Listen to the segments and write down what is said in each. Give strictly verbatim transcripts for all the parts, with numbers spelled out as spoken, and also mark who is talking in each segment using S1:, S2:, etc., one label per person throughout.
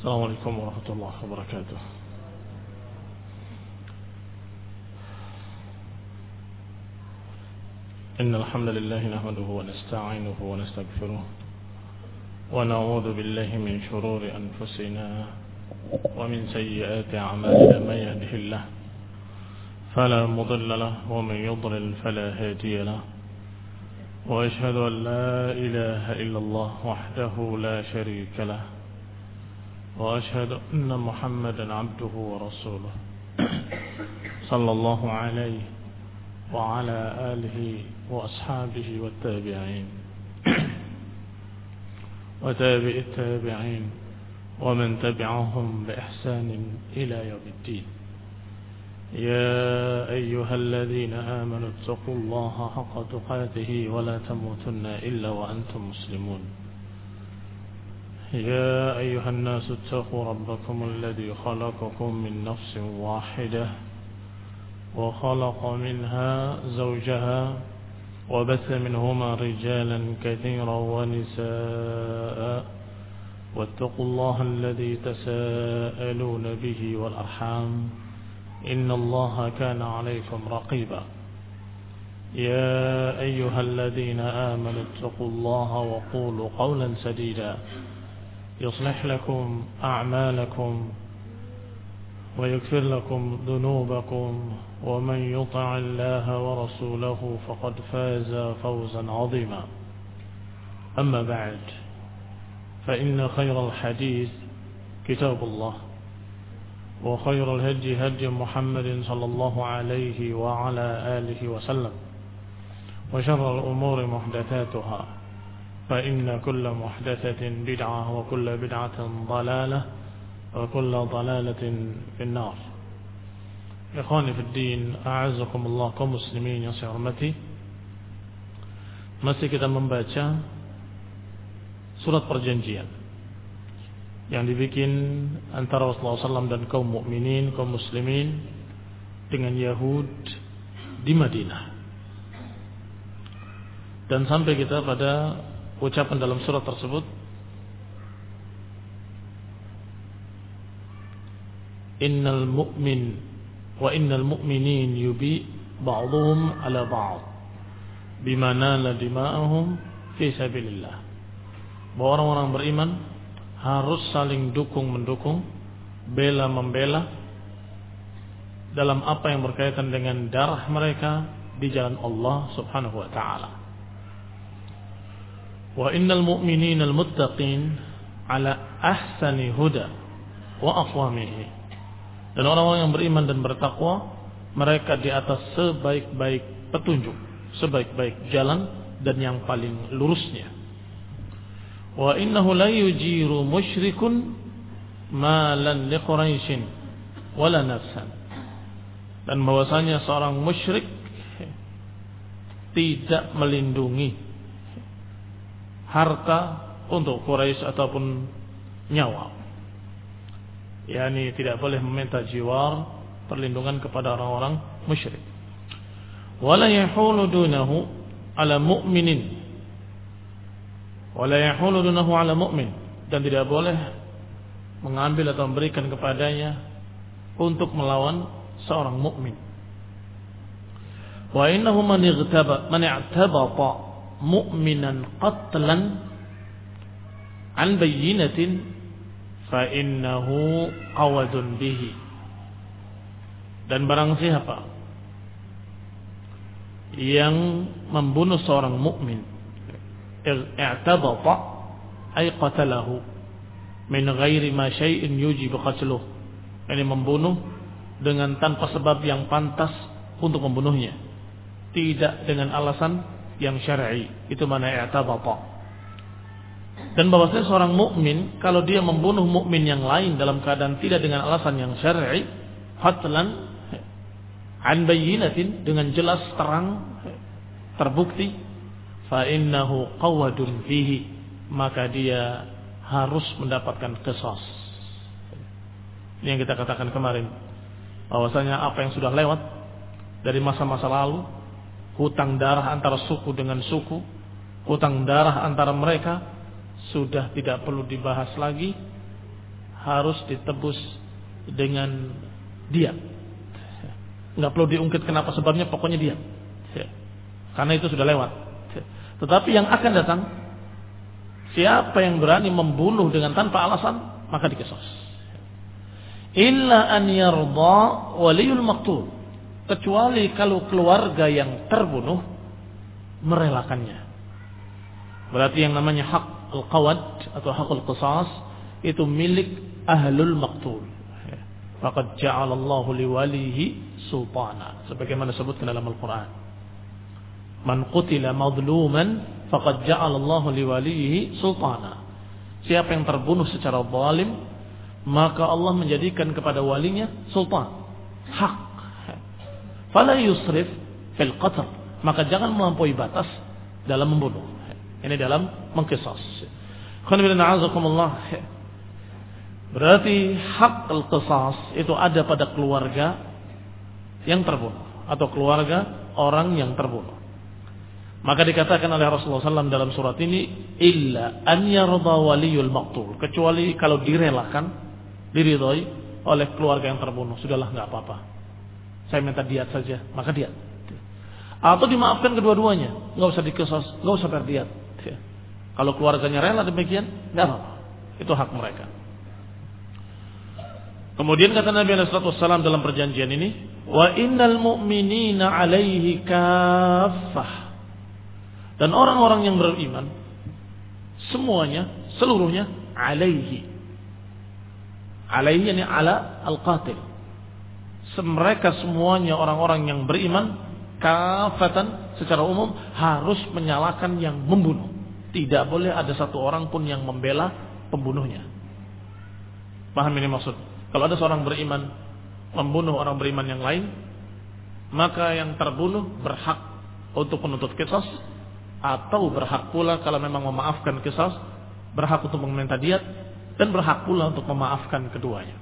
S1: السلام عليكم ورحمة الله وبركاته. إن الحمد لله نحمده ونستعينه ونستغفره ونعوذ بالله من شرور أنفسنا ومن سيئات أعمالنا. من يهده الله فلا مضل له ومن يضلل فلا هادي له، وأشهد أن لا إله إلا الله وحده لا شريك له، وأشهد أن محمدا عبده ورسوله صلى الله عليه وعلى آله وأصحابه والتابعين وتابع التابعين ومن تبعهم بإحسان إلى يوم الدين. يا أيها الذين آمنوا اتقوا الله حق تقاته ولا تموتن إلا وأنتم مسلمون. يا أيها الناس اتقوا ربكم الذي خلقكم من نفس واحدة وخلق منها زوجها وبث منهما رجالا كثيرا ونساء، واتقوا الله الذي تساءلون به والأرحام إن الله كان عليكم رقيبا. يا أيها الذين آمنوا اتقوا الله وقولوا قولا سديدا يصلح لكم أعمالكم ويغفر لكم ذنوبكم، ومن يطع الله ورسوله فقد فاز فوزا عظيما. أما بعد، فإن خير الحديث كتاب الله، وخير الهدي هدي محمد صلى الله عليه وعلى آله وسلم، وشر الأمور محدثاتها، فإن كل محدثة بدعة وكل بدعة ضلالة وكل ضلالة في النار. Ikhwani fi din, a'azzakumullah, kaum muslimin yang saya hormati. Masih kita membaca surat perjanjian yang dibikin antara Rasulullah shallallahu alaihi wasallam dan kaum mukminin, kaum muslimin dengan Yahud di Madinah. Dan sampai kita pada ucapan dalam surat tersebut, innal mu'min wa innal mu'minin yubi ba'dhum ala ba'd bima nala dima'ahum fi sabilillah. Bahwa orang-orang beriman harus saling dukung mendukung, bela membela dalam apa yang berkaitan dengan darah mereka di jalan Allah Subhanahu wa taala. Wa innal mu'minina al-muttaqin ala ahsani huda wa aqwamihi. Dan orang-orang yang beriman dan bertakwa, mereka di atas sebaik-baik petunjuk, sebaik-baik jalan dan yang paling lurusnya. Wa innahu la yujiru musyrikun malan li Quraisyin wala nafsan. Dan bahwasanya seorang musyrik tidak melindungi harta untuk Quraisy ataupun nyawa. yakni tidak boleh meminta jiwar, perlindungan kepada orang-orang musyrik. Wala yahulu dunahu ala mu'minin. Wala yahulu dunahu ala mu'min, dan tidak boleh mengambil atau memberikan kepadanya untuk melawan seorang mukmin. Wa innahu man ightaba man i'tabata mu'minan qatlan an bayyinatin fa innahu qawadun bihi. Dan barang siapa yang membunuh seorang mukmin, i'tabata ay qatalahu min ghairi ma syai'in yujibu qatluh, ini membunuh dengan tanpa sebab yang pantas untuk membunuhnya, tidak dengan alasan yang syar'i, itu mana i'tabata. Dan bahwasanya seorang mukmin kalau dia membunuh mukmin yang lain dalam keadaan tidak dengan alasan yang syar'i, qatlan an bayyinatin, dengan jelas terang terbukti, fa innahu qawadun fihi, maka dia harus mendapatkan qisas. Ini yang kita katakan kemarin, bahwasanya apa yang sudah lewat dari masa-masa lalu, hutang darah antara suku dengan suku, hutang darah antara mereka, sudah tidak perlu dibahas lagi, harus ditebus dengan diat. Nggak perlu diungkit kenapa sebabnya, pokoknya diat. Karena itu sudah lewat. Tetapi yang akan datang, siapa yang berani membunuh dengan tanpa alasan, maka dikisos. Illa an yarda waliyul maqtul, kecuali kalau keluarga yang terbunuh merelakannya. Berarti yang namanya hak al-qawad atau hakul qisas itu milik ahlul maqtul. Faqad ja'alallahu liwalihi sultana, sebagaimana disebutkan dalam Al-Qur'an. Man qutila madluman faqad ja'alallahu liwalihi sultana. Siapa yang terbunuh secara zalim, maka Allah menjadikan kepada walinya sultan, hak. Fala yusrif fil qatl, maka jangan melampaui batas dalam membunuh. Ini dalam mengqisas. Berarti hak al-qisas itu ada pada keluarga yang terbunuh atau keluarga orang yang terbunuh. Maka dikatakan oleh Rasulullah shallallahu alaihi wasallam dalam surat ini, illa an yarda waliyul maqtul, kecuali kalau direlakan, diridhoi oleh keluarga yang terbunuh, sudahlah nggak apa-apa, saya minta diat saja, maka diat. Atau dimaafkan kedua-duanya, nggak usah diqisas, nggak usah bayar diat. Kalau keluarganya rela demikian, nggak apa-apa, itu hak mereka. Kemudian kata Nabi shallallahu alaihi wasallam dalam perjanjian ini, wa innal mu'minina alaihi kaffah, dan orang-orang yang beriman semuanya, seluruhnya alaihi, alaihi ini ala al-qatil, mereka semuanya orang-orang yang beriman kafatan secara umum harus menyalahkan yang membunuh. Tidak boleh ada satu orang pun yang membela pembunuhnya. Paham ini maksud? Kalau ada seorang beriman membunuh orang beriman yang lain, maka yang terbunuh berhak untuk menuntut qisas, atau berhak pula kalau memang memaafkan qisas, berhak untuk meminta diat, dan berhak pula untuk memaafkan keduanya.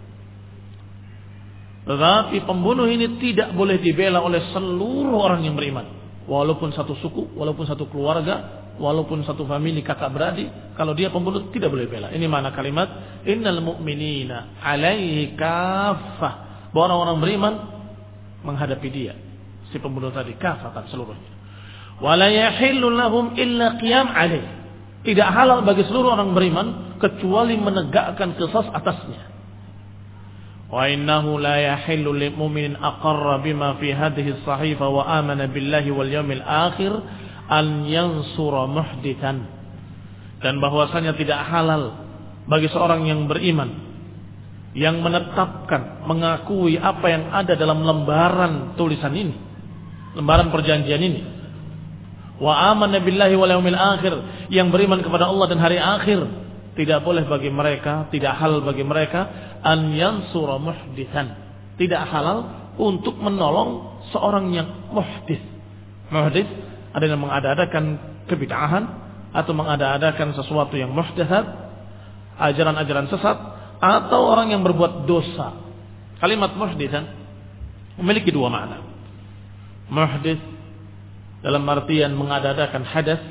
S1: Tetapi pembunuh ini tidak boleh dibela oleh seluruh orang yang beriman, walaupun satu suku, walaupun satu keluarga, walaupun satu famili kakak beradik. Kalau dia pembunuh tidak boleh bela. Ini makna kalimat innal mu'minina alaihi kaffah, bahwa orang-orang beriman menghadapi dia, si pembunuh tadi, kafatan seluruhnya. Wala yahillu lahum illa qiyam alaih, tidak halal bagi seluruh orang beriman kecuali menegakkan qisas atasnya. Wa innahu la yahillu lil mu'minin aqarra bima fi hadhihi as-sahifa wa amana billahi wal yawmil akhir an yansura muhdithan, dan bahwasanya tidak halal bagi seorang yang beriman yang menetapkan, mengakui apa yang ada dalam lembaran tulisan ini, lembaran perjanjian ini, wa amana billahi wal yaumil akhir, yang beriman kepada Allah dan hari akhir, tidak boleh bagi mereka, tidak halal bagi mereka an yansura muhdithan, tidak halal untuk menolong seorang yang muhdits. Muhdits ada yang mengada-adakan kebid'ahan atau mengada-adakan sesuatu yang muhdatsat, ajaran-ajaran sesat, atau orang yang berbuat dosa. Kalimat muhditsan memiliki dua makna. Muhdits dalam artian mengada-adakan hadas,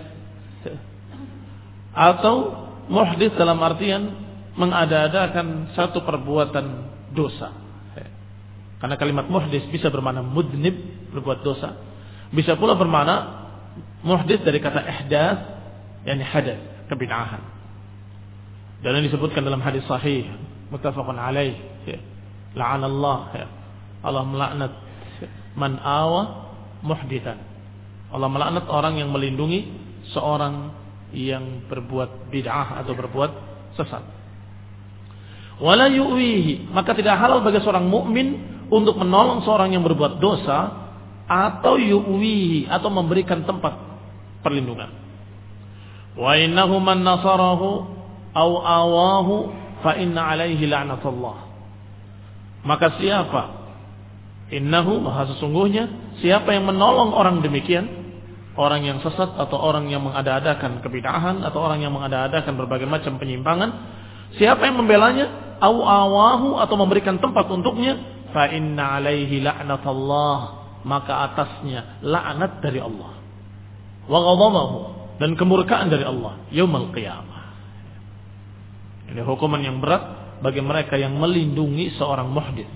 S1: atau muhdits dalam artian mengada-adakan satu perbuatan dosa. Karena kalimat muhdits bisa bermakna mudnib, berbuat dosa, bisa pula bermakna muhdits dari kata ihdaats, yakni hadatsah, kebid'ahan. Dan ini disebutkan dalam hadis sahih muttafaqun alaih, la'anallah, Allah melaknat man awa muhditsan, Allah melaknat orang yang melindungi seorang yang berbuat bid'ah atau berbuat sesat. Wala yu'wihi, maka tidak halal bagi seorang mukmin untuk menolong seorang yang berbuat dosa, atau yu'wihi, atau memberikan tempat perlindungan. Wa innahu man nasarahu aw awahu fa inna alaihi la'natullah, maka siapa, innahu, maka sesungguhnya siapa yang menolong orang demikian, orang yang sesat atau orang yang mengada-adakan kebid'ahan atau orang yang mengada-adakan berbagai macam penyimpangan, siapa yang membelanya, aw awahu, atau memberikan tempat untuknya, fa inna alaihi la'natullah, maka atasnya laknat dari Allah, wa ghadabahu, dan kemurkaan dari Allah yaumul qiyamah. Ini hukuman yang berat bagi mereka yang melindungi seorang muhdits.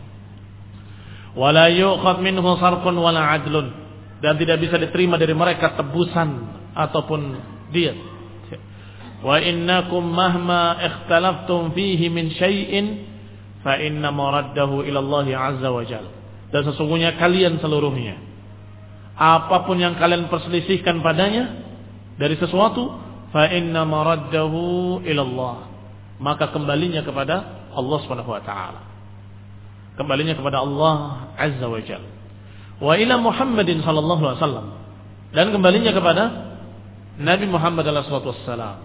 S1: Wala yu'khadh minhu sarfun wala 'adlun, dan tidak bisa diterima dari mereka tebusan ataupun diat. Wa innakum mahma ikhtalaftum fihi min syai'in fa inna maraddahu ila Allah 'azza wa jalla. Dan sesungguhnya kalian seluruhnya, apapun yang kalian perselisihkan padanya dari sesuatu, fa inna maraddahu ila Allah, maka kembalinya kepada Allah Subhanahu wa taala. Kembalinya kepada Allah Azza wa Jalla. Wa ila Muhammadin sallallahu alaihi wasallam, dan kembalinya kepada Nabi Muhammad alaihi wasallam.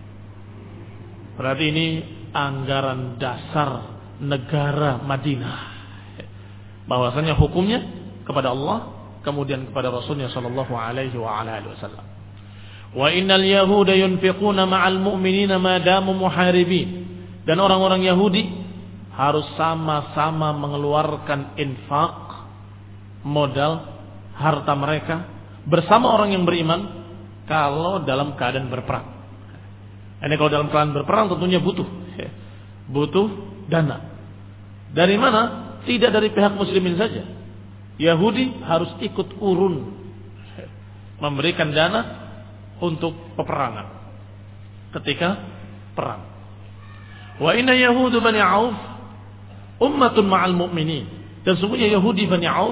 S1: Berarti ini anggaran dasar negara Madinah, bahwasanya hukumnya kepada Allah, kemudian kepada Rasulnya sallallahu alaihi wa ala alihi wasallam. Wa innal yahuda yunfiquna ma'al mu'minina ma damu muharibin, dan orang-orang Yahudi harus sama-sama mengeluarkan infak, modal, harta mereka bersama orang yang beriman kalau dalam keadaan berperang. Ini kalau dalam keadaan berperang tentunya butuh butuh dana. Dari mana? Tidak dari pihak muslimin saja. Yahudi harus ikut urun memberikan dana untuk peperangan ketika perang. Wa inna yahudu bani Auf ummatun ma'al mu'minin, dan sungguhnya Yahudi Bani Auf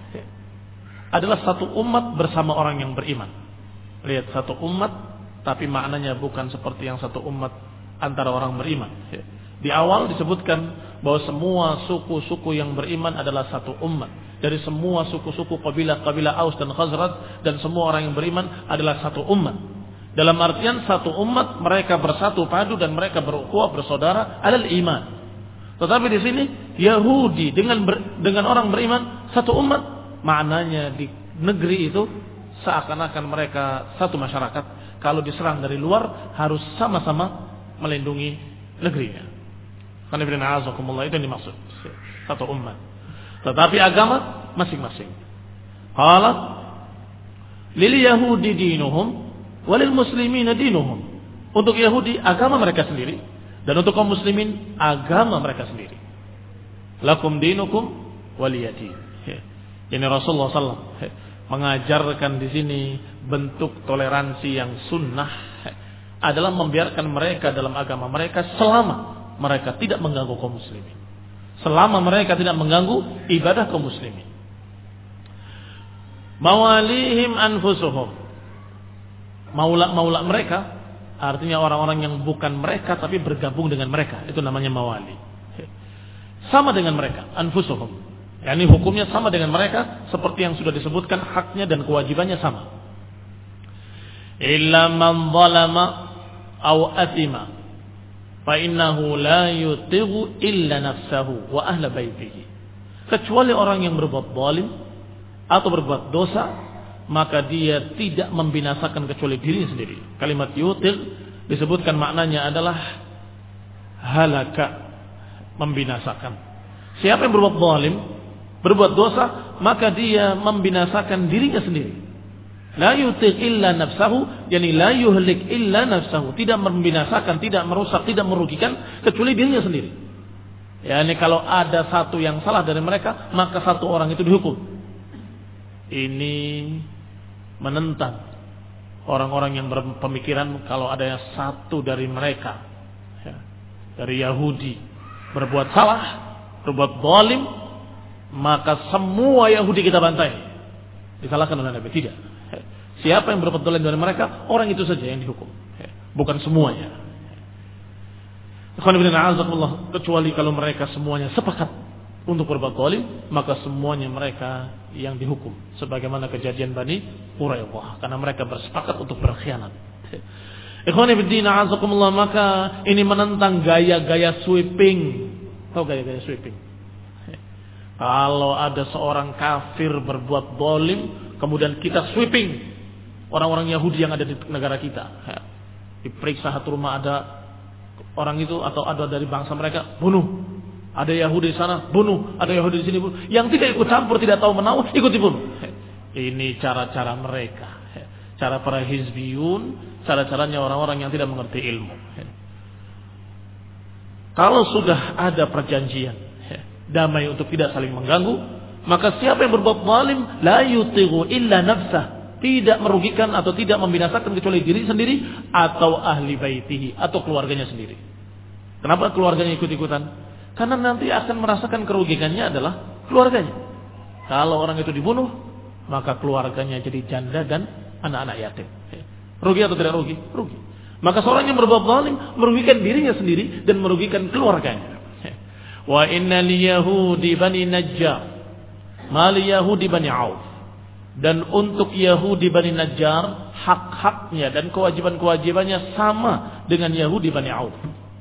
S1: adalah satu umat bersama orang yang beriman. Lihat, satu umat, tapi maknanya bukan seperti yang satu umat antara orang beriman. Di awal disebutkan bahwa semua suku-suku yang beriman adalah satu umat. Dari semua suku-suku kabilah-kabilah Aus dan Khazraj, dan semua orang yang beriman adalah satu umat. Dalam artian satu umat, mereka bersatu padu dan mereka berukhuwah, bersaudara alal iman. Tetapi di sini Yahudi dengan ber, dengan orang beriman satu umat, maknanya di negeri itu seakan-akan mereka satu masyarakat. Kalau diserang dari luar harus sama-sama melindungi negerinya. Karena bin a'azakumullah, itu yang dimaksud satu umat. Tetapi agama masing-masing. Qala lil yahudi dinuhum walil muslimina dinuhum. Untuk Yahudi agama mereka sendiri, dan untuk kaum muslimin agama mereka sendiri. Lakum dinukum waliyadin. Ini Rasulullah sallallahu alaihi wasallam mengajarkan di sini bentuk toleransi yang sunnah adalah membiarkan mereka dalam agama mereka selama mereka tidak mengganggu kaum muslimin, selama mereka tidak mengganggu ibadah kaum muslimin. Mawalihim anfusuhum, maula-maula mereka artinya orang-orang yang bukan mereka tapi bergabung dengan mereka, itu namanya mawali. Sama dengan mereka, anfusuhum, yakni hukumnya sama dengan mereka, seperti yang sudah disebutkan, haknya dan kewajibannya sama. Illa man zalama aw athima fa innahu la yutighu illa nafsahu wa ahla baitihi. Kecuali orang yang berbuat zalim atau berbuat dosa, maka dia tidak membinasakan kecuali dirinya sendiri. Kalimat yutil disebutkan maknanya adalah halaka, membinasakan. Siapa yang berbuat zalim, berbuat dosa, maka dia membinasakan dirinya sendiri. La yutil illa nafsahu, yani la yuhlik illa nafsahu, tidak membinasakan, tidak merusak, tidak merugikan kecuali dirinya sendiri. Yani kalau ada satu yang salah dari mereka, maka satu orang itu dihukum. Ini menentang orang-orang yang berpemikiran kalau ada yang satu dari mereka, ya, dari Yahudi berbuat salah, berbuat zalim, maka semua Yahudi kita bantai. Disalahkan oleh Nabi. Tidak. Siapa yang berbuat zalim dari mereka, orang itu saja yang dihukum, bukan semuanya. Kecuali kalau mereka semuanya sepakat untuk berbuat zalim, maka semuanya mereka yang dihukum, sebagaimana kejadian Bani Quraidah, karena mereka bersepakat untuk berkhianat. Ikhwani fiddin, a'azakumullah, maka ini menentang gaya-gaya sweeping. Tahu gaya-gaya sweeping? Kalau ada seorang kafir berbuat zalim, kemudian kita sweeping orang-orang Yahudi yang ada di negara kita, diperiksa satu rumah, ada orang itu atau ada dari bangsa mereka, bunuh. Ada Yahudi di sana, bunuh. Ada Yahudi di sini, bunuh. Yang tidak ikut campur, tidak tahu menahu, ikut dibunuh. Ini cara-cara mereka, cara para hizbiyun, cara-caranya orang-orang yang tidak mengerti ilmu. Kalau sudah ada perjanjian damai untuk tidak saling mengganggu, maka siapa yang berbuat zalim la yutighu illa nafsah, tidak merugikan atau tidak membinasakan kecuali diri sendiri atau ahli baitihi atau keluarganya sendiri. Kenapa keluarganya ikut-ikutan? Karena nanti akan merasakan kerugiannya adalah keluarganya. Kalau orang itu dibunuh, maka keluarganya jadi janda dan anak-anak yatim. Rugi atau tidak rugi? Rugi. Maka seorang yang berbuat zalim merugikan dirinya sendiri dan merugikan keluarganya. Wa inna liyahudi bani Najjar ma liyahudi bani Auf. Dan untuk Yahudi bani Najjar hak-haknya dan kewajiban-kewajibannya sama dengan Yahudi bani Auf.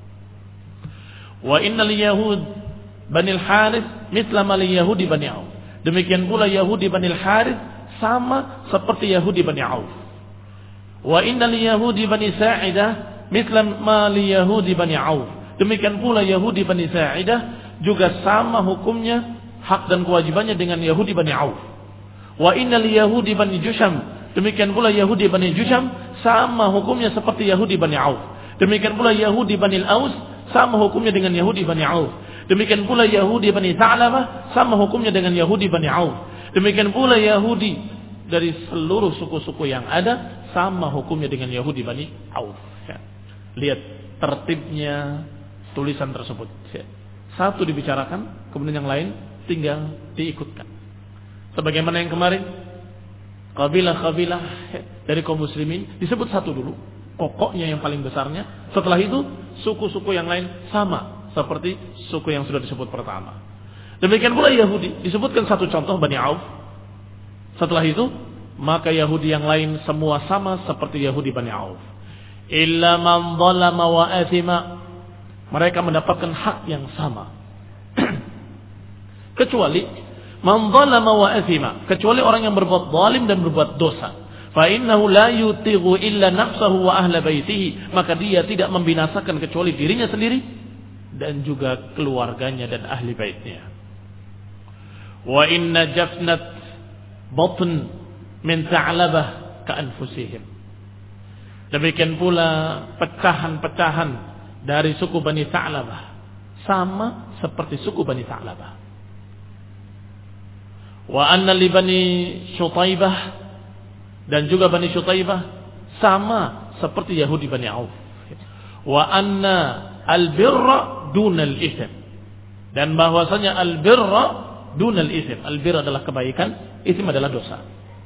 S1: Wa inna liyahud bani Al-Harits mithla ma liyahudi bani Auf. Demikian pula Yahudi bani Al-Harits sama seperti Yahudi bani Auf. Wa inna liyahudi bani Sa'idah mithla ma liyahudi bani Auf. Demikian pula Yahudi bani Sa'idah juga sama hukumnya, hak dan kewajibannya dengan Yahudi bani Auf. Wa innal Yahudi bani Jusham, demikian pula Yahudi bani Jusham sama hukumnya seperti Yahudi bani Auf. Demikian pula Yahudi bani Aus sama hukumnya dengan Yahudi bani Auf. Demikian pula Yahudi bani Tha'labah sama hukumnya dengan Yahudi bani Auf. Demikian pula Yahudi dari seluruh suku-suku yang ada sama hukumnya dengan Yahudi bani Auf. Ya. Lihat tertibnya tulisan tersebut. Satu dibicarakan, kemudian yang lain tinggal diikutkan. Sebagaimana yang kemarin, kabilah-kabilah dari kaum muslimin disebut satu dulu, pokoknya yang paling besarnya. Setelah itu, suku-suku yang lain sama seperti suku yang sudah disebut pertama. Demikian pula Yahudi, disebutkan satu contoh Bani Auf. Setelah itu, maka Yahudi yang lain semua sama seperti Yahudi Bani Auf. Illa man zalama wa athima, mereka mendapatkan hak yang sama. Kecuali man zalama wa athima, kecuali orang yang berbuat zalim dan berbuat dosa. Fa innahu la yutighu illa nafsahu wa ahla baitihi, maka dia tidak membinasakan kecuali dirinya sendiri dan juga keluarganya dan ahli baitnya. Wa inna jafnat batn min Tha'labah ka anfusihim. Demikian pula pecahan-pecahan dari suku Bani Tha'labah sama seperti suku Bani Tha'labah. Wa anna li Bani Syutaibah, dan juga Bani Syutaibah sama seperti Yahudi Bani Auf. Wa anna al-birra dunal ithm, dan bahwasanya al-birra dunal ithm. Al-birra adalah kebaikan, ithm adalah dosa.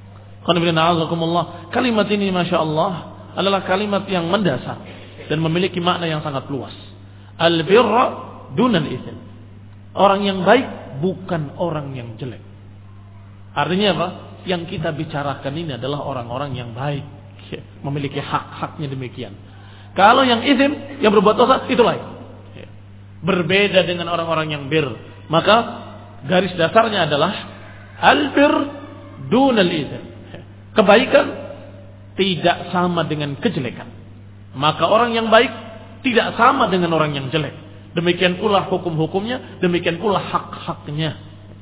S1: Kalimat ini Masya Allah adalah kalimat yang mendasar dan memiliki makna yang sangat luas. Al-birra dunal ithm, orang yang baik bukan orang yang jelek. Artinya apa? Yang kita bicarakan ini adalah orang-orang yang baik, memiliki hak-haknya demikian. Kalau yang ithm, yang berbuat dosa, itu lain. Berbeda dengan orang-orang yang bir. Maka garis dasarnya adalah al-bir dunal ithm. Kebaikan tidak sama dengan kejelekan. Maka orang yang baik tidak sama dengan orang yang jelek. Demikian pula hukum-hukumnya, demikian pula hak-haknya.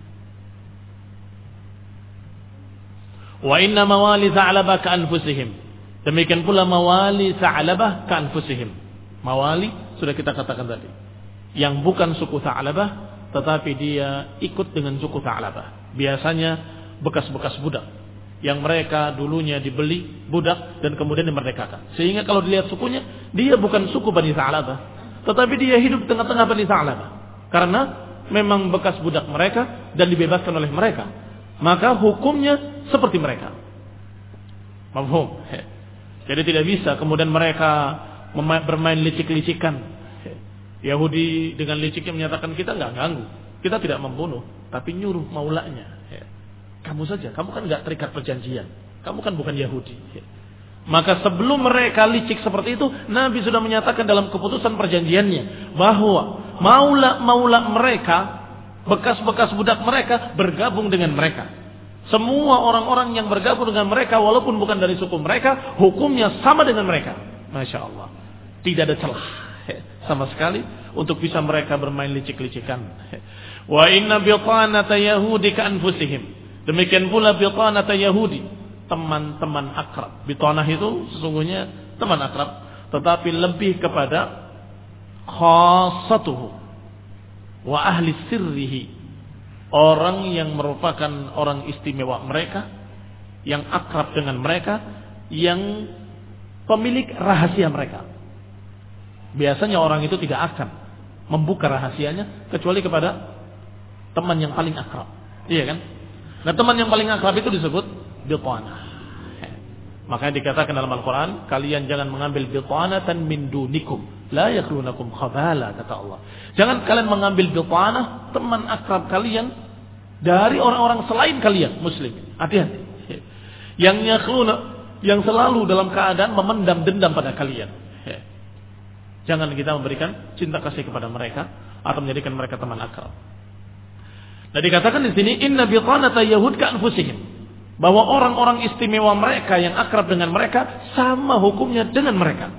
S1: Wa inna mawali Tha'labah ka anfusihim. Demikian pula mawali Tha'labah ka anfusihim. Mawali sudah kita katakan tadi, yang bukan suku Tha'labah tetapi dia ikut dengan suku Tha'labah. Biasanya bekas-bekas budak yang mereka dulunya dibeli budak dan kemudian dimerdekakan. Sehingga kalau dilihat sukunya, dia bukan suku Bani Tha'labah, tetapi dia hidup tengah-tengah Bani Tha'labah. Karena memang bekas budak mereka dan dibebaskan oleh mereka, maka hukumnya seperti mereka. Mafhum? Jadi tidak bisa kemudian mereka bermain licik-licikan. Yahudi dengan liciknya menyatakan kita nggak ganggu, kita tidak membunuh, tapi nyuruh maulanya. Kamu saja, kamu kan nggak terikat perjanjian, kamu kan bukan Yahudi. Maka sebelum mereka licik seperti itu, Nabi sudah menyatakan dalam keputusan perjanjiannya bahwa maula-maula mereka, bekas-bekas budak mereka bergabung dengan mereka. Semua orang-orang yang bergabung dengan mereka walaupun bukan dari suku mereka, hukumnya sama dengan mereka. Masya Allah, tidak ada celah sama sekali untuk bisa mereka bermain licik-licikan. Wa inna bitanata yahudi ka anfusihim. Demikian pula bitanata Yahudi, teman-teman akrab. Bitanah itu sesungguhnya teman akrab, tetapi lebih kepada khassatuhu wa ahli sirrihi, orang yang merupakan orang istimewa mereka, yang akrab dengan mereka, yang pemilik rahasia mereka. Biasanya orang itu tidak akan membuka rahasianya kecuali kepada teman yang paling akrab. Iya kan? Nah, teman yang paling akrab itu disebut bitanah. Makanya dikatakan dalam Al-Quran, kalian jangan mengambil bitanatan min dunikum, la yakhlunakum khabala, kata Allah. Jangan kalian mengambil bitanah, teman akrab kalian, dari orang-orang selain kalian, muslim. Hati-hati. Yang yakhluna, yang selalu dalam keadaan memendam dendam pada kalian. Jangan kita memberikan cinta kasih kepada mereka atau menjadikan mereka teman akrab. Nah, dikatakan di sini, inna bitanata yahud ka anfusihim, bahwa orang-orang istimewa mereka yang akrab dengan mereka sama hukumnya dengan mereka.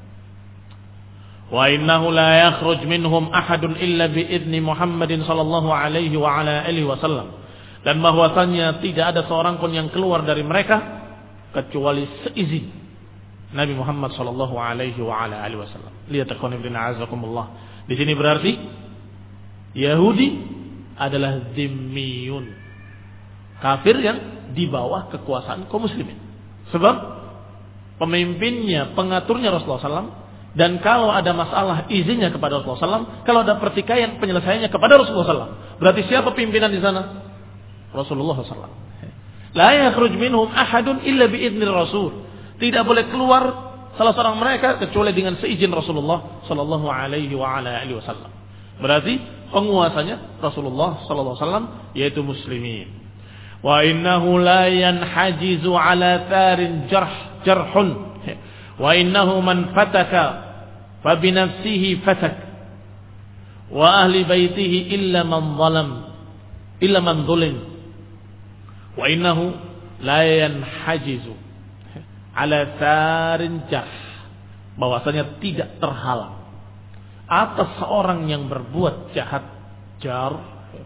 S1: Wa innahu la yakhruj minhum ahadun illa bi idzni Muhammadin sallallahu alaihi wa ala alihi wasallam. Dan bahwasannya tidak ada seorang pun yang keluar dari mereka kecuali seizin Nabi Muhammad sallallahu alaihi wa ala alihi wasallam. Lihat ikhwan ibn a'azakumullah. Di sini berarti Yahudi adalah zimmiyun, kafir yang di bawah kekuasaan kaum muslimin. Sebab pemimpinnya, pengaturnya Rasulullah sallallahu alaihi wasallam. Dan kalau ada masalah izinnya kepada Rasulullah sallallahu alaihi wasallam. Kalau ada pertikaian penyelesaiannya kepada Rasulullah sallallahu alaihi wasallam. Berarti siapa pimpinan di sana? Rasulullah sallallahu alaihi wasallam. La yakhruj minhum ahadun illa biidzni Rasul. Tidak boleh keluar salah seorang mereka kecuali dengan seizin Rasulullah sallallahu alaihi wa ala alihi wasallam. Berarti penguasanya Rasulullah sallallahu alaihi wasallam, yaitu muslimin. Wa innahu la yanhajizu ala tharin jarh jarhun wa innahu man fataka fa bi nafsihi fatak wa ahli baitihi illa man zalam illa man zulim wa innahu la yanhajizu ala tharin jarh, bahwasanya tidak terhalang atas seorang yang berbuat jahat jar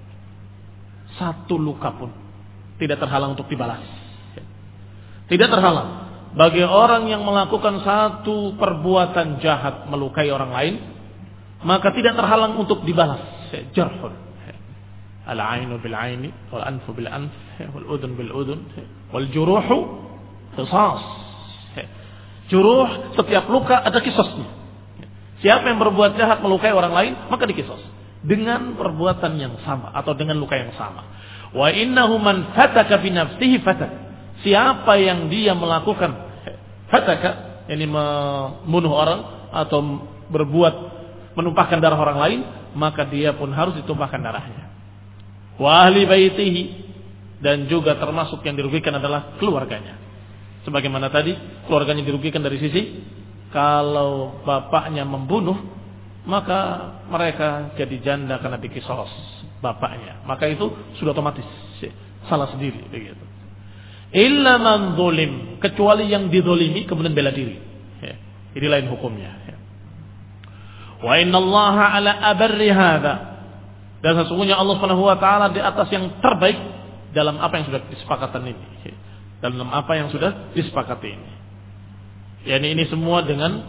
S1: satu luka pun tidak terhalang untuk dibalas. Tidak terhalang bagi orang yang melakukan satu perbuatan jahat melukai orang lain, maka tidak terhalang untuk dibalas. Jarhun. Al-ainu bil aini, wal anfu bil anf, wal udhun bil udhun, wal juruhu qisas. Juruh, setiap luka ada kisasnya. Siapa yang berbuat jahat melukai orang lain, maka dikisas dengan perbuatan yang sama atau dengan luka yang sama. Wa innahu man fataka bi nafsihi fatak. Siapa yang dia melakukan fataka, yakni membunuh orang atau berbuat menumpahkan darah orang lain, maka dia pun harus ditumpahkan darahnya. Wa ahli baitihi, dan juga termasuk yang dirugikan adalah keluarganya. Sebagaimana tadi, keluarganya dirugikan dari sisi kalau bapaknya membunuh, maka mereka jadi janda karena dikisos bapaknya, maka itu sudah otomatis salah sendiri begitu. Illa man zulim, kecuali yang dizalimi kemudian bela diri. Ya, ini lain hukumnya. Ya. Wa innallaha ala abarri hadza, dan sesungguhnya Allah Subhanahu wa taala di atas yang terbaik dalam apa yang sudah disepakatan ini. Ya. Dalam apa yang sudah disepakati ini. Yani ini semua dengan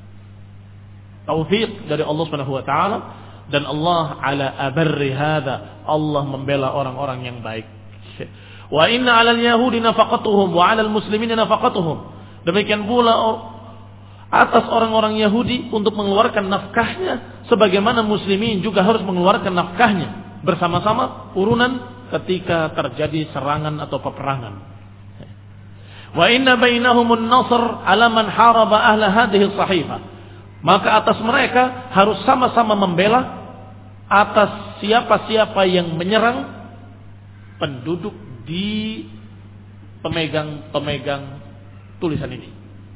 S1: taufik dari Allah Subhanahu wa taala. Dan Allah ala abarri hadza, Allah membela orang-orang yang baik. Wa inna 'alal yahudi nafaqatuhum wa 'alal muslimina nafaqatuhum. Demikian pula atas orang-orang Yahudi untuk mengeluarkan nafkahnya, sebagaimana muslimin juga harus mengeluarkan nafkahnya bersama-sama urunan ketika terjadi serangan atau peperangan. Wa inna bainahumun nasr 'ala man haraba ahla hadhihi sahifah. Maka atas mereka harus sama-sama membela atas siapa-siapa yang menyerang penduduk di pemegang-pemegang tulisan ini.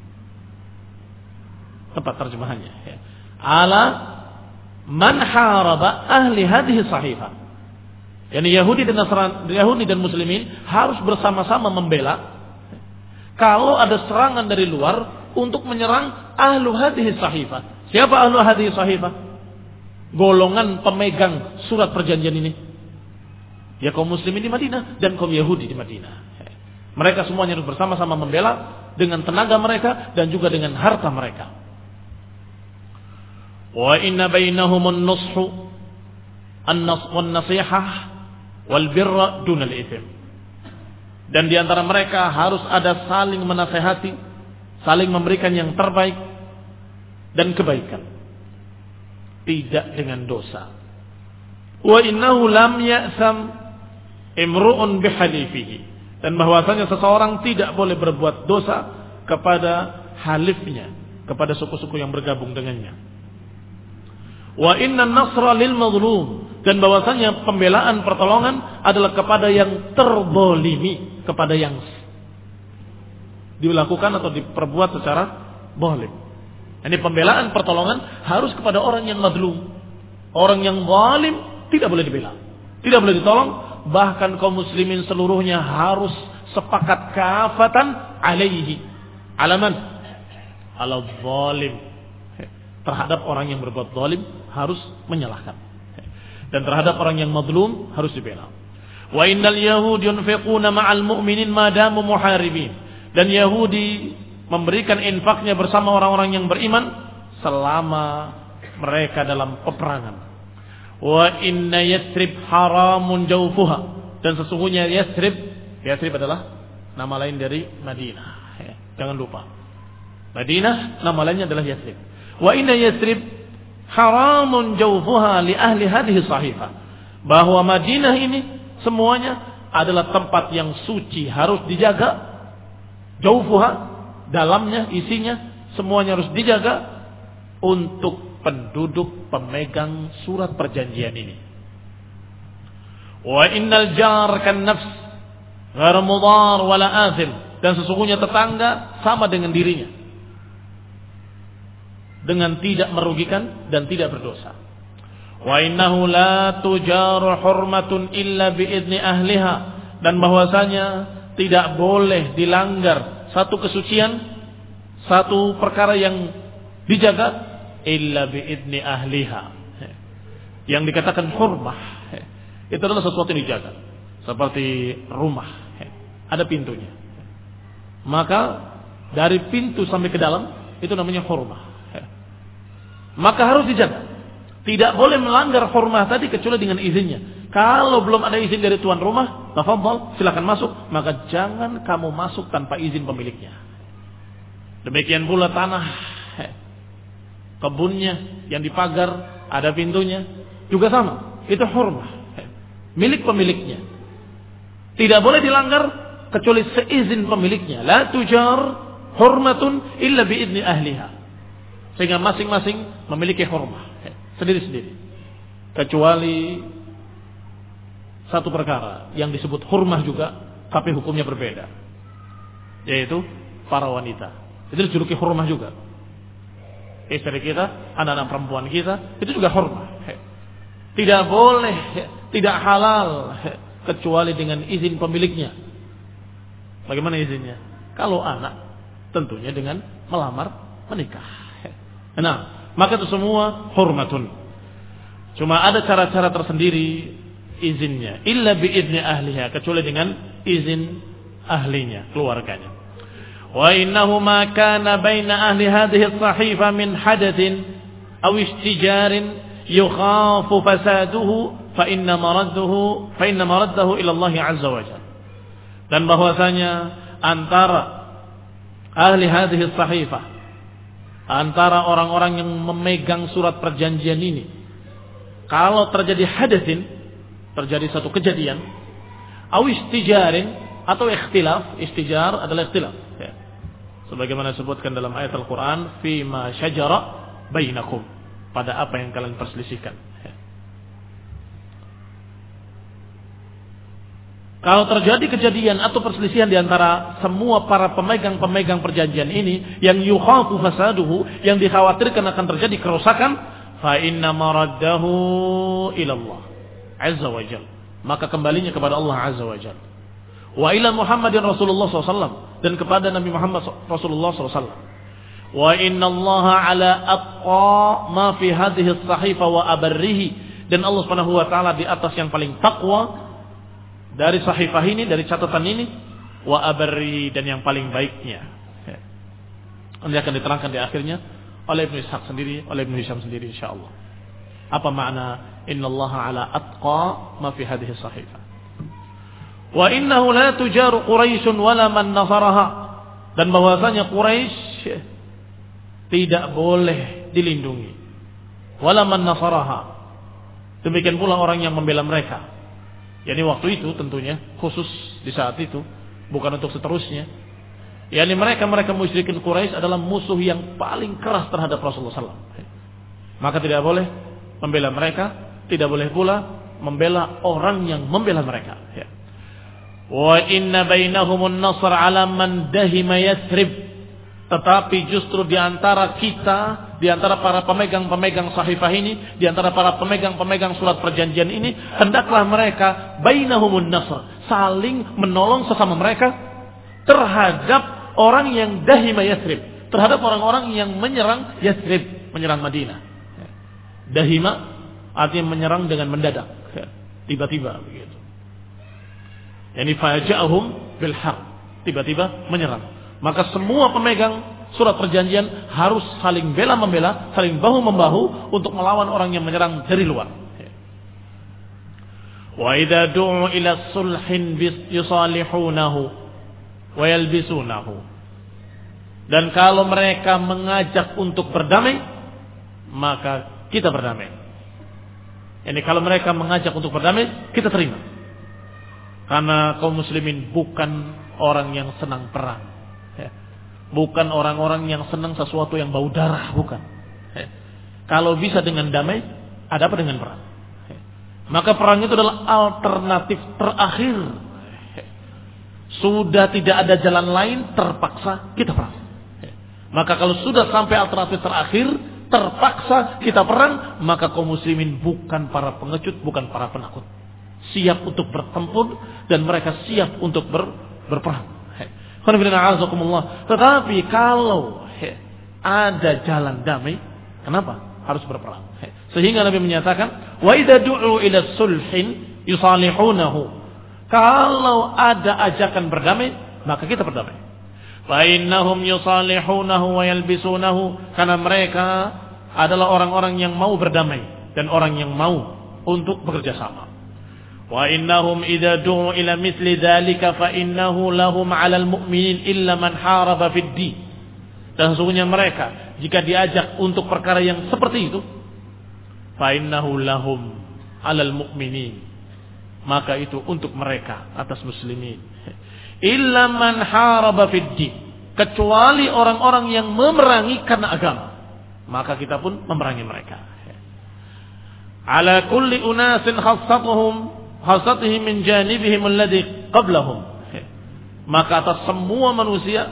S1: Tempat terjemahannya. Ya. Ala man haraba ahli hadhihi sahifah. Yani Yahudi dan Nasrani, Yahudi dan Muslimin harus bersama-sama membela kalau ada serangan dari luar untuk menyerang ahlu hadhihi sahifah. Siapa ahlu hadhihi sahifah? Golongan pemegang surat perjanjian ini. Ya kaum muslimin di Madinah dan kaum Yahudi di Madinah. Mereka semuanya harus bersama-sama membela dengan tenaga mereka dan juga dengan harta mereka. Wa inna bainahumun nushu an-nas wan-nasihah wal birra dunal itsm. Dan di antara mereka harus ada saling menasehati, saling memberikan yang terbaik dan kebaikan, tidak dengan dosa. Wa innahu lam ya'sam imru'un bihalifihi, dan bahwasanya seseorang tidak boleh berbuat dosa kepada halifnya, kepada suku-suku yang bergabung dengannya. Wa inna nasra lil mazlum, dan bahwasanya pembelaan pertolongan adalah kepada yang terzalimi, kepada yang dilakukan atau diperbuat secara zalim. Ini pembelaan pertolongan harus kepada orang yang mazlum. Orang yang zalim tidak boleh dibela, tidak boleh ditolong. Bahkan kaum muslimin seluruhnya harus sepakat kafatan alaihi, alaman ala zalim, terhadap orang yang berbuat zalim harus menyalahkan, dan terhadap orang yang mazlum harus dibela. Wa innal yahud yunfiquna ma'al mu'minin ma damu muharibin, dan Yahudi memberikan infaknya bersama orang-orang yang beriman selama mereka dalam peperangan. Wa inna Yathrib haramun jawfuha, dan sesungguhnya Yathrib, Yathrib adalah nama lain dari Madinah, jangan lupa. Madinah nama lainnya adalah Yathrib. Wa inna Yathrib haramun jawfuha li ahli hadhihi sahifah, bahwa Madinah ini semuanya adalah tempat yang suci, harus dijaga. Jawfuha, dalamnya, isinya, semuanya harus dijaga untuk penduduk pemegang surat perjanjian ini. Wa innal jar kan nafs ghairu mudar wala athim, dan sesungguhnya tetangga sama dengan dirinya, dengan tidak merugikan dan tidak berdosa. Wa innahu la tujaru hurmatun illa biidzni ahliha, dan bahwasanya tidak boleh dilanggar satu kesucian, satu perkara yang dijaga illa biidzni ahliha. Yang dikatakan hurmah itu adalah sesuatu yang dijaga, seperti rumah ada pintunya, maka dari pintu sampai ke dalam itu namanya hurmah, maka harus dijaga. Tidak boleh melanggar hurmah tadi kecuali dengan izinnya. Kalau belum ada izin dari tuan rumah, tafadhol, silakan masuk, maka jangan kamu masuk tanpa izin pemiliknya. Demikian pula tanah, kebunnya yang dipagar ada pintunya juga sama, itu hurmah, milik pemiliknya. Tidak boleh dilanggar kecuali seizin pemiliknya. La tujar hurmatun illa biidzni ahliha, sehingga masing-masing memiliki hurmah sendiri-sendiri, kecuali satu perkara yang disebut hurmah juga, tapi hukumnya berbeda, yaitu para wanita. Itu dijuluki hurmah juga. Istri kita, anak-anak perempuan kita, itu juga hurmah. Tidak boleh, tidak halal kecuali dengan izin pemiliknya. Bagaimana izinnya? Kalau anak, tentunya dengan melamar menikah. Nah, maka itu semua hurmatun. Cuma ada cara-cara tersendiri izinnya. Illa biidzni ahliha, kecuali dengan izin ahlinya, keluarganya. Wa innahu ma kana baina ahli hadhihi as-sahifa min hadathin aw istijarin yukhafu fasaduhu fa inna maradduhu fa inna maraddahu ila Allah azza wa jalla. Dan bahwasanya antara ahli hadhihi as-sahifa, antara orang-orang yang memegang surat perjanjian ini, kalau terjadi hadatsin, terjadi satu kejadian, aw istijarin, atau ikhtilaf, istijar adalah ikhtilaf, ya. Sebagaimana disebutkan dalam ayat Al-Quran, fima syajara bainakum, pada apa yang kalian perselisihkan, ya. Kalau terjadi kejadian atau perselisihan di antara semua para pemegang-pemegang perjanjian ini, yang yukhafu fasaduhu, yang dikhawatirkan akan terjadi kerusakan, fa inna maraddahu ila Allah azza wa jalla, maka kembalinya kepada Allah azza wa jalla. Wa ila Muhammadin Rasulullah sallallahu alaihi wasallam, dan kepada Nabi Muhammad Rasulullah sallallahu alaihi wasallam. Wa inna Allah ala atqa ma fi hadhihi as-sahifa wa abarrihi, dan Allah Subhanahu wa taala di atas yang paling takwa dari sahifah ini, dari catatan ini, wa abarrihi, dan yang paling baiknya. Nanti akan diterangkan di akhirnya oleh Ibnu Ishaq sendiri, oleh Ibnu Hisham sendiri insyaallah. Apa makna innallaha ala atqa ma fi hadhihi sahifa? Wa innahu la tujaru Quraisy wala man nasaraha, dan bahwasanya Quraisy tidak boleh dilindungi, wala man nasaraha, demikian pula orang yang membela mereka. Yani waktu itu tentunya khusus di saat itu, bukan untuk seterusnya. Yani mereka-mereka musyrikin Quraisy adalah musuh yang paling keras terhadap Rasulullah sallallahu alaihi wasallam. Maka tidak boleh membela mereka, tidak boleh pula membela orang yang membela mereka. Ya. Wa inna bainahumun nasr ala man dahima Yathrib. Tetapi justru di antara kita, di antara para pemegang-pemegang sahifah ini, di antara para pemegang-pemegang surat perjanjian ini, hendaklah mereka bainahumun nasr, saling menolong sesama mereka terhadap orang yang dahima Yathrib, terhadap orang-orang yang menyerang Yathrib, menyerang Madinah. Dahima artinya menyerang dengan mendadak, tiba-tiba begitu. Yani faja'ahum bil haq, tiba-tiba menyerang. Maka semua pemegang surat perjanjian harus saling bela membela, saling bahu membahu untuk melawan orang yang menyerang dari luar. Wa idza du'u ila sulhin yusalihunahu wa yalbisunahu. Dan kalau mereka mengajak untuk berdamai, maka kita berdamai. Yani kalau mereka mengajak untuk berdamai, kita terima. Karena kaum muslimin bukan orang yang senang perang. Bukan orang-orang yang senang sesuatu yang bau darah, bukan. Kalau bisa dengan damai, ada apa dengan perang? Maka perang itu adalah alternatif terakhir. Sudah tidak ada jalan lain, terpaksa kita perang. Maka kalau sudah sampai alternatif terakhir, terpaksa kita perang, maka kaum muslimin bukan para pengecut, bukan para penakut. Siap untuk bertempur dan mereka siap untuk ber, berperang. Tetapi kalau ada jalan damai, kenapa harus berperang? Sehingga Nabi menyatakan, wa idza du'u ila sulhin yusalihunahu. Kalau ada ajakan berdamai, maka kita berdamai. Fa innahum yusalihunahu wa yalbisunahu, karena mereka adalah orang-orang yang mau berdamai dan orang yang mau untuk bekerja sama. Wa innahum idza du'u ila mithli dzalika fa innahu lahum 'alal mu'minin illa man haraba fid din. Dan sesungguhnya mereka jika diajak untuk perkara yang seperti itu, fa innahu lahum 'alal mu'minin, maka itu untuk mereka atas muslimin. Illa man haraba fid din, kecuali orang-orang yang memerangi karena agama, maka kita pun memerangi mereka. Ala kulli unasin khassatuhum hasatihi min janibihim alladhi qablahum. Maka atas semua manusia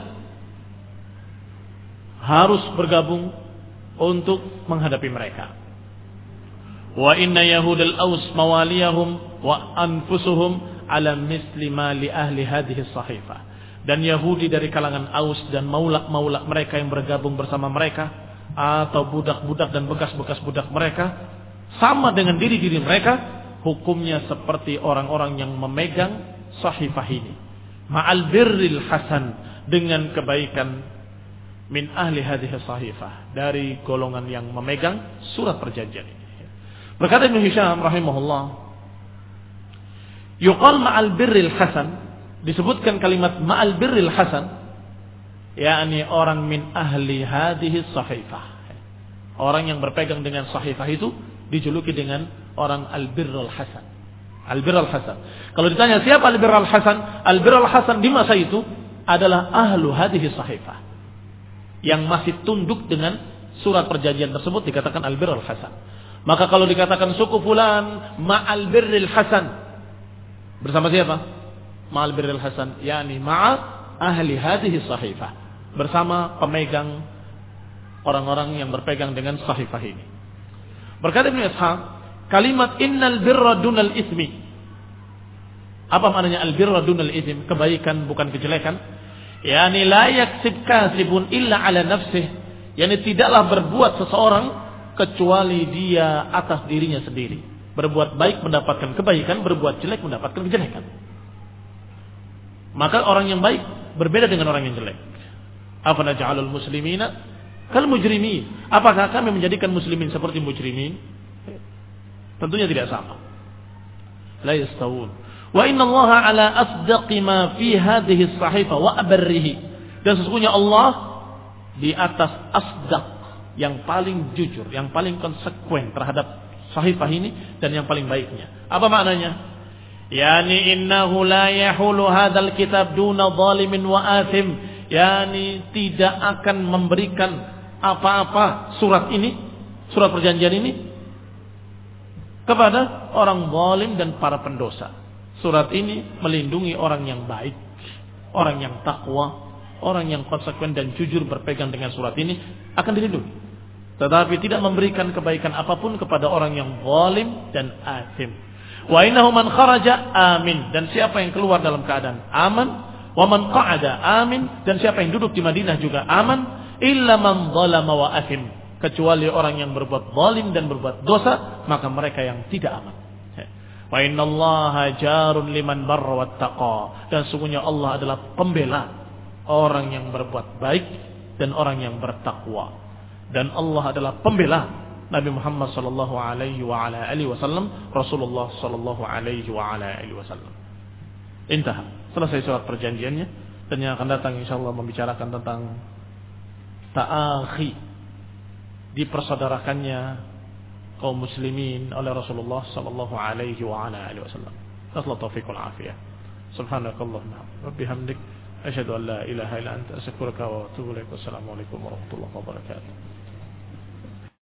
S1: harus bergabung untuk menghadapi mereka. Wa inna yahudal aus mawaliyahum wa anfusuhum ala misli ma li ahli hadhihi sahifah. Dan Yahudi dari kalangan Aus dan maula-maula mereka yang bergabung bersama mereka, atau budak-budak dan bekas-bekas budak mereka, sama dengan diri-diri mereka, hukumnya seperti orang-orang yang memegang sahifah ini. Ma'al birril hasan, dengan kebaikan min ahli hadhihi sahifah, dari golongan yang memegang surat perjanjian ini. Berkata Ibnu Hisham rahimahullah, yuqal ma'al birril hasan, disebutkan kalimat ma'al birril hasan, yakni orang min ahli hadhihi sahifah. Orang yang berpegang dengan sahifah itu dijuluki dengan orang al-birrul hasan. Al-birrul hasan. Kalau ditanya siapa al-birrul hasan? Al-birrul hasan di masa itu adalah ahlu hadhihi sahifah, yang masih tunduk dengan surat perjanjian tersebut dikatakan al-birrul hasan. Maka kalau dikatakan suku fulan ma'al birril hasan, bersama siapa? Ma'al birril hasan, yakni ma'a ahli hadhihi sahifah, bersama pemegang orang-orang yang berpegang dengan sahifah ini. Berkata Ibnu Ishaq, kalimat innal birra dunal ismi. Apa maknanya al-birra dunal ism? Kebaikan bukan kejelekan. Yani la yaksib kasibun illa ala nafsih. Yani tidaklah berbuat seseorang kecuali dia atas dirinya sendiri. Berbuat baik mendapatkan kebaikan, berbuat jelek mendapatkan kejelekan. Maka orang yang baik berbeda dengan orang yang jelek. Afanaj'alul muslimina Kal mujrimin. Apakah kami menjadikan muslimin seperti mujrimin? Tentunya tidak sama. La yastawun. Wa inna Allah ala asdaqi ma fi hadhihi as-sahifa wa abarrihi. Dan sesungguhnya Allah di atas asdaq, yang paling jujur, yang paling konsekuen terhadap sahifah ini dan yang paling baiknya. Apa maknanya? Yani innahu la yahulu hadzal kitab duna zalimin wa athim. Yani tidak akan memberikan apa-apa surat ini, surat perjanjian ini kepada orang zalim dan para pendosa. Surat ini melindungi orang yang baik, orang yang takwa, orang yang konsekuen dan jujur berpegang dengan surat ini akan dilindungi. Tetapi tidak memberikan kebaikan apapun kepada orang yang zalim dan athim. Wa innahu man kharaja amin, dan siapa yang keluar dalam keadaan aman, wa man qa'ada amin, dan siapa yang duduk di Madinah juga aman, illa man zalama wa athim, kecuali orang yang berbuat zalim dan berbuat dosa, maka mereka yang tidak aman. Wa innallaha jarun liman barra wattaqa, dan sungguhnya Allah adalah pembela orang yang berbuat baik dan orang yang bertakwa. Dan Allah adalah pembela Nabi Muhammad sallallahu alaihi wa ala alihi wasallam, Rasulullah sallallahu alaihi wa ala alihi wasallam. Intah. Selesai surat perjanjiannya, dan yang akan datang insyaallah membicarakan tentang ta'akhi, dipersaudarakannya kaum muslimin oleh Rasulullah sallallahu alaihi wa ala alihi wasallam. Nasallahu taufiq wal afiyah. Subhanakallahumma wa bihamdik asyhadu an la ilaha illa anta astaghfiruka wa atubu ilaik. Wassalamu alaikum warahmatullahi wabarakatuh.